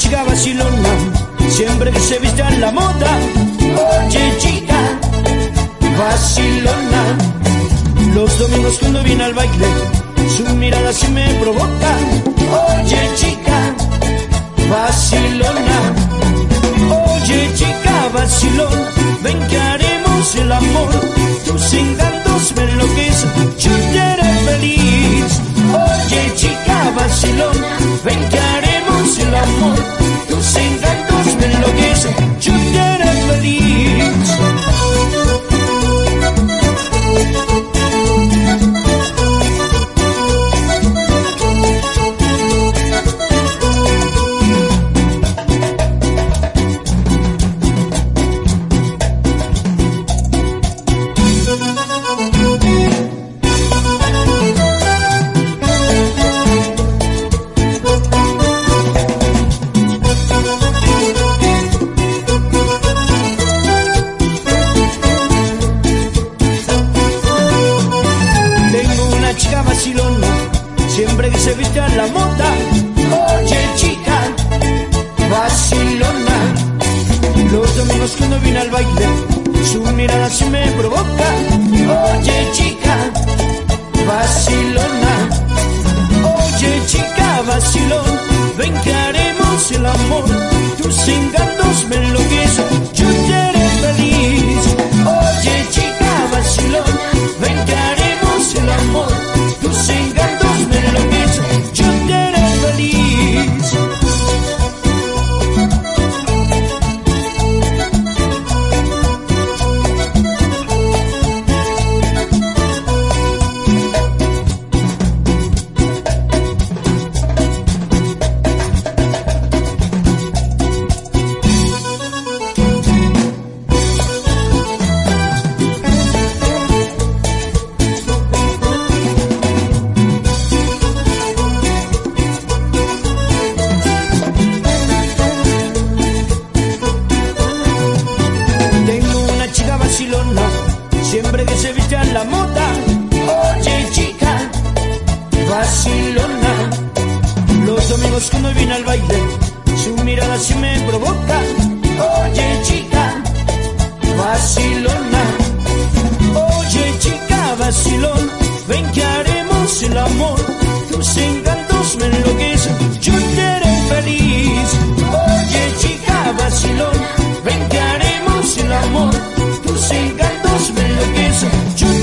chica vacilona, siempre que se viste a la moda. Oye chica vacilona, los domingos cuando viene al baile, su mirada sí me provoca. Oye chica vacilona, oye chica vacilona, ven que haremos el amor. Tus encantos me enloquecen, yo te haré feliz. Oye chica vacilona, ven que haremos el amor. Tus encantos me enloquecen, yo te haré feliz. Siempre que se viste a la moda. Oye chica vacilona, los domingos cuando viene al baile, su mirada sí me provoca. Oye chica vacilona, oye chica vacilona, ven que haremos el amor. Tus encantos me enloquecen, yo te haré feliz. Oye chica vacilona, ven que haremos el amor. Tus encantos me enloquecen, yo te haré feliz. Siempre que se viste a la moda. Oye chica vacilona, los domingos cuando viene al baile, su mirada sí me provoca. Oye chica vacilona, oye chica vacilona, ven que haremos el amor. Tus encantos me enloquecen, yo te haré feliz. Oye chica vacilona, ven que haremos el amor. Tus encantos me enloquecen, yo